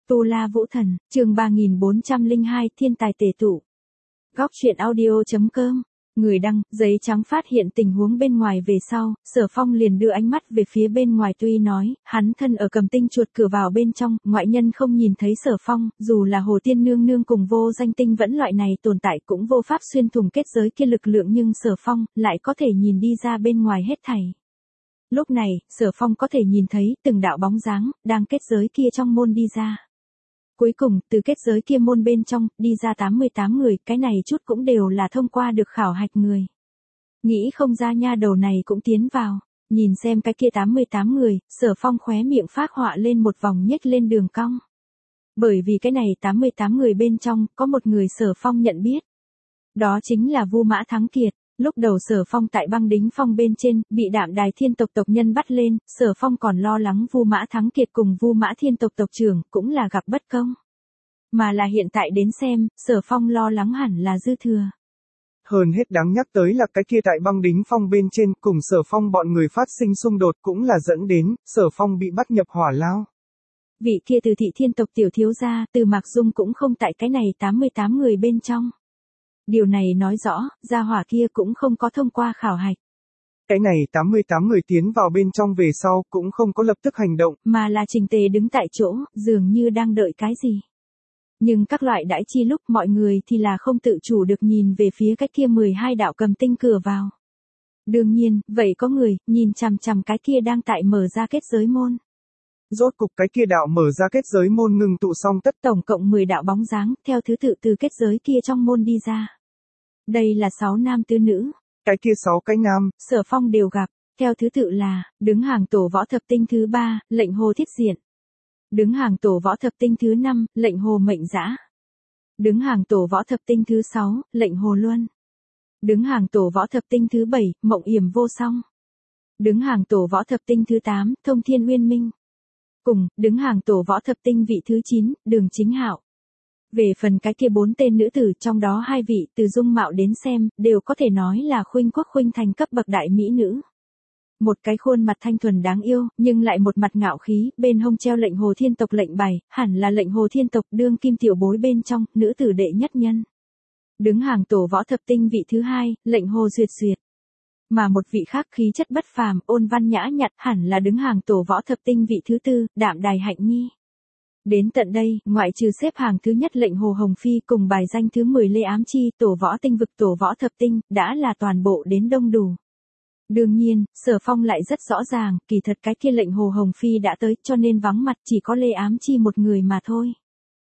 Tu La Vũ Thần, chương 3402 Thiên tài tề tụ. Góc truyện audio.com. Người đăng, giấy trắng phát hiện tình huống bên ngoài về sau, Sở Phong liền đưa ánh mắt về phía bên ngoài tuy nói, hắn thân ở Cầm Tinh chuột cửa vào bên trong, ngoại nhân không nhìn thấy Sở Phong, dù là Hồ Tiên Nương Nương cùng vô danh tinh vẫn loại này tồn tại cũng vô pháp xuyên thủng kết giới kia lực lượng nhưng Sở Phong lại có thể nhìn đi ra bên ngoài hết thảy. Lúc này, Sở Phong có thể nhìn thấy từng đạo bóng dáng, đang kết giới kia trong môn đi ra. Cuối cùng, từ kết giới kia môn bên trong, đi ra 88 người, cái này chút cũng đều là thông qua được khảo hạch người. Nghĩ không ra nha đầu này cũng tiến vào, nhìn xem cái kia 88 người, Sở Phong khóe miệng phát họa lên một vòng nhếch lên đường cong. Bởi vì cái này 88 người bên trong, có một người Sở Phong nhận biết. Đó chính là Vu Mã Thắng Kiệt. Lúc đầu Sở Phong tại Băng Đính Phong bên trên, bị Đạm Đài Thiên tộc tộc nhân bắt lên, Sở Phong còn lo lắng Vu Mã Thắng Kiệt cùng Vu Mã Thiên tộc tộc trưởng, cũng là gặp bất công. Mà là hiện tại đến xem, Sở Phong lo lắng hẳn là dư thừa. Hơn hết đáng nhắc tới là cái kia tại Băng Đính Phong bên trên cùng Sở Phong bọn người phát sinh xung đột cũng là dẫn đến, Sở Phong bị bắt nhập hỏa lao. Vị kia Từ Thị Thiên tộc tiểu thiếu gia, Từ Mạc Dung cũng không tại cái này 88 người bên trong. Điều này nói rõ, gia hỏa kia cũng không có thông qua khảo hạch. Cái này 88 người tiến vào bên trong về sau cũng không có lập tức hành động, mà là trình tề đứng tại chỗ, dường như đang đợi cái gì. Nhưng các loại đãi chi lúc mọi người thì là không tự chủ được nhìn về phía cái kia 12 đạo cầm tinh cửa vào. Đương nhiên, vậy có người, nhìn chằm chằm cái kia đang tại mở ra kết giới môn. Rốt cục cái kia đạo mở ra kết giới môn ngừng tụ xong tổng cộng 10 đạo bóng dáng, theo thứ tự từ kết giới kia trong môn đi ra. Đây là 6 nam tứ nữ. Cái kia 6 cái nam, Sở Phong đều gặp, theo thứ tự là, đứng hàng tổ võ thập tinh thứ 3, lệnh Hồ Thiết Diện. Đứng hàng tổ võ thập tinh thứ 5, lệnh Hồ Mệnh Dã. Đứng hàng tổ võ thập tinh thứ 6, lệnh Hồ Luân. Đứng hàng tổ võ thập tinh thứ 7, Mộng Yểm Vô Song. Đứng hàng tổ võ thập tinh thứ 8, Thông Thiên Uyên Minh. Cùng, đứng hàng tổ võ thập tinh vị thứ 9, Đường Chính Hạo. Về phần cái kia 4 tên nữ tử, trong đó 2 vị từ dung mạo đến xem, đều có thể nói là khuynh quốc khuynh thành cấp bậc đại mỹ nữ. Một cái khuôn mặt thanh thuần đáng yêu, nhưng lại một mặt ngạo khí, bên hông treo lệnh Hồ Thiên tộc lệnh bài, hẳn là lệnh Hồ Thiên tộc đương kim tiểu bối bên trong, nữ tử đệ nhất nhân. Đứng hàng tổ võ thập tinh vị thứ 2, lệnh Hồ Duyệt Duyệt. Mà một vị khác khí chất bất phàm, ôn văn nhã nhặn, hẳn là đứng hàng tổ võ thập tinh vị thứ 4, Đạm Đài Hạnh Nhi. Đến tận đây, ngoại trừ xếp hàng thứ nhất lệnh Hồ Hồng Phi cùng bài danh thứ 10 Lê Ám Chi, tổ võ tinh vực tổ võ thập tinh, đã là toàn bộ đến đông đủ. Đương nhiên, Sở Phong lại rất rõ ràng, kỳ thật cái kia lệnh Hồ Hồng Phi đã tới, cho nên vắng mặt chỉ có Lê Ám Chi một người mà thôi.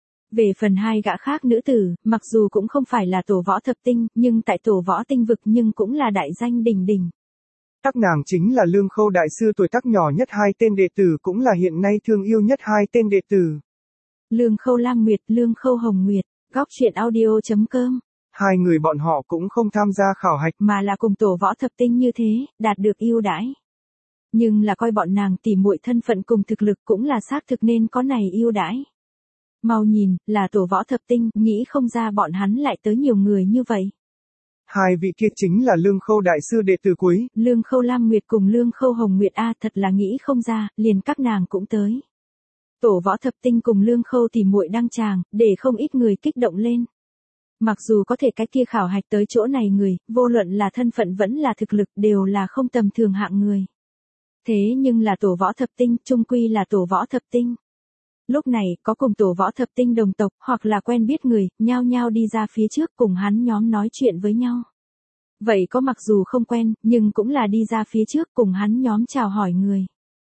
Về phần 2 gã khác nữ tử, mặc dù cũng không phải là tổ võ thập tinh, nhưng tại tổ võ tinh vực nhưng cũng là đại danh đỉnh đỉnh. Các nàng chính là Lương Khâu đại sư tuổi tác nhỏ nhất 2 tên đệ tử cũng là hiện nay thương yêu nhất 2 tên đệ tử. Lương Khâu Lam Nguyệt, Lương Khâu Hồng Nguyệt, góc truyện audio.com. 2 người bọn họ cũng không tham gia khảo hạch mà là cùng tổ võ thập tinh như thế, đạt được ưu đãi. Nhưng là coi bọn nàng tỉ muội thân phận cùng thực lực cũng là xác thực nên có này ưu đãi. Mau nhìn, là tổ võ thập tinh, nghĩ không ra bọn hắn lại tới nhiều người như vậy. 2 vị kia chính là Lương Khâu đại sư đệ tử cuối, Lương Khâu Lam Nguyệt cùng Lương Khâu Hồng Nguyệt a, thật là nghĩ không ra, liền các nàng cũng tới. Tổ võ thập tinh cùng Lương Khâu tỉ muội đăng tràng, để không ít người kích động lên. Mặc dù có thể cái kia khảo hạch tới chỗ này người, vô luận là thân phận vẫn là thực lực đều là không tầm thường hạng người. Thế nhưng là tổ võ thập tinh, chung quy là tổ võ thập tinh. Lúc này, có cùng tổ võ thập tinh đồng tộc, hoặc là quen biết người, nhao nhao đi ra phía trước cùng hắn nhóm nói chuyện với nhau. Vậy có mặc dù không quen, nhưng cũng là đi ra phía trước cùng hắn nhóm chào hỏi người.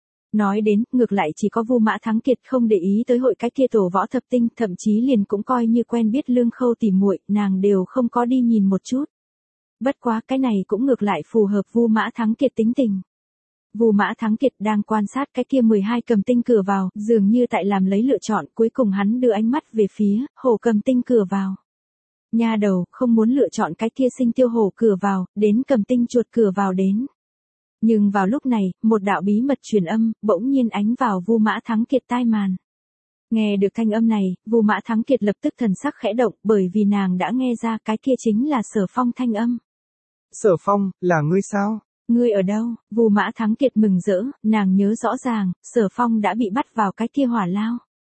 Nói đến, ngược lại chỉ có Vu Mã Thắng Kiệt không để ý tới hội cái kia tổ võ thập tinh, thậm chí liền cũng coi như quen biết Lương Khâu tỉ muội, nàng đều không có đi nhìn một chút. Bất quá cái này cũng ngược lại phù hợp Vu Mã Thắng Kiệt tính tình. Vu Mã Thắng Kiệt đang quan sát cái kia 12 cầm tinh cửa vào, dường như tại làm lấy lựa chọn, cuối cùng hắn đưa ánh mắt về phía hồ cầm tinh cửa vào. Nha đầu, không muốn lựa chọn cái kia sinh tiêu hồ cửa vào, đến cầm tinh chuột cửa vào đến. Nhưng vào lúc này, một đạo bí mật truyền âm, bỗng nhiên ánh vào Vu Mã Thắng Kiệt tai màn. Nghe được thanh âm này, Vu Mã Thắng Kiệt lập tức thần sắc khẽ động, bởi vì nàng đã nghe ra cái kia chính là Sở Phong thanh âm. Sở Phong, là ngươi sao? Ngươi ở đâu? Vu Mã Thắng Kiệt mừng rỡ, nàng nhớ rõ ràng, Sở Phong đã bị bắt vào cái kia hỏa lao.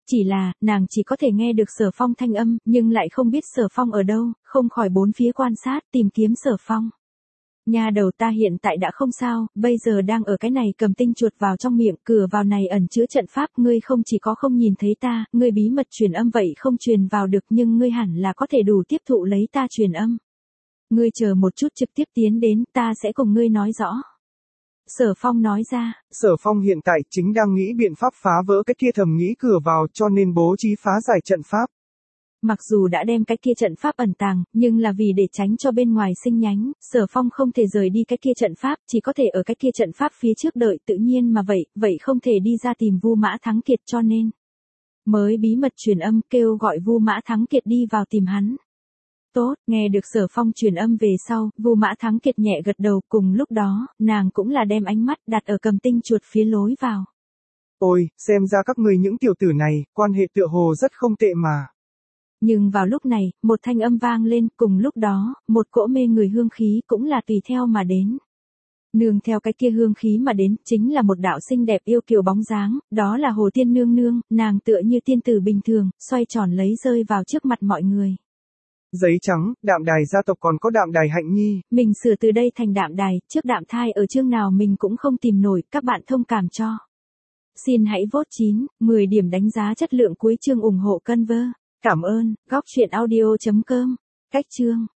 chỉ là, nàng chỉ có thể nghe được Sở Phong thanh âm, nhưng lại không biết Sở Phong ở đâu, không khỏi bốn phía quan sát, tìm kiếm Sở Phong. Nha đầu, ta hiện tại đã không sao, bây giờ đang ở cái này cầm tinh chuột vào trong miệng, cửa vào này ẩn chứa trận pháp, ngươi không chỉ có không nhìn thấy ta, ngươi bí mật truyền âm vậy không truyền vào được, nhưng ngươi hẳn là có thể đủ tiếp thụ lấy ta truyền âm. Ngươi chờ một chút, trực tiếp tiến đến, ta sẽ cùng ngươi nói rõ. Sở Phong nói ra. Sở Phong hiện tại chính đang nghĩ biện pháp phá vỡ cái kia thầm nghĩ cửa vào, cho nên bố trí phá giải trận pháp. Mặc dù đã đem cái kia trận pháp ẩn tàng, nhưng là vì để tránh cho bên ngoài sinh nhánh, Sở Phong không thể rời đi cái kia trận pháp, chỉ có thể ở cái kia trận pháp phía trước đợi, tự nhiên mà vậy không thể đi ra tìm Vu Mã Thắng Kiệt, cho nên mới bí mật truyền âm kêu gọi Vu Mã Thắng Kiệt đi vào tìm hắn. Tốt, nghe được Sở Phong truyền âm về sau, Vu Mã Thắng Kiệt nhẹ gật đầu, cùng lúc đó, nàng cũng là đem ánh mắt đặt ở cầm tinh chuột phía lối vào. Ôi, xem ra các người những tiểu tử này, quan hệ tựa hồ rất không tệ mà. Nhưng vào lúc này, một thanh âm vang lên, cùng lúc đó, một cỗ mê người hương khí cũng là tùy theo mà đến. Nương theo cái kia hương khí mà đến, chính là một đạo xinh đẹp yêu kiều bóng dáng, đó là Hồ Tiên Nương Nương, nàng tựa như tiên tử bình thường, xoay tròn lấy rơi vào trước mặt mọi người. Giấy trắng, Đạm Đài gia tộc còn có Đạm Đài Hạnh Nhi. Mình sửa từ đây thành Đạm Đài, trước Đạm Thai ở chương nào mình cũng không tìm nổi, các bạn thông cảm cho. Xin hãy vote 9, 10 điểm đánh giá chất lượng cuối chương ủng hộ Conver. Cảm ơn, góc truyện audio.com. Cách chương.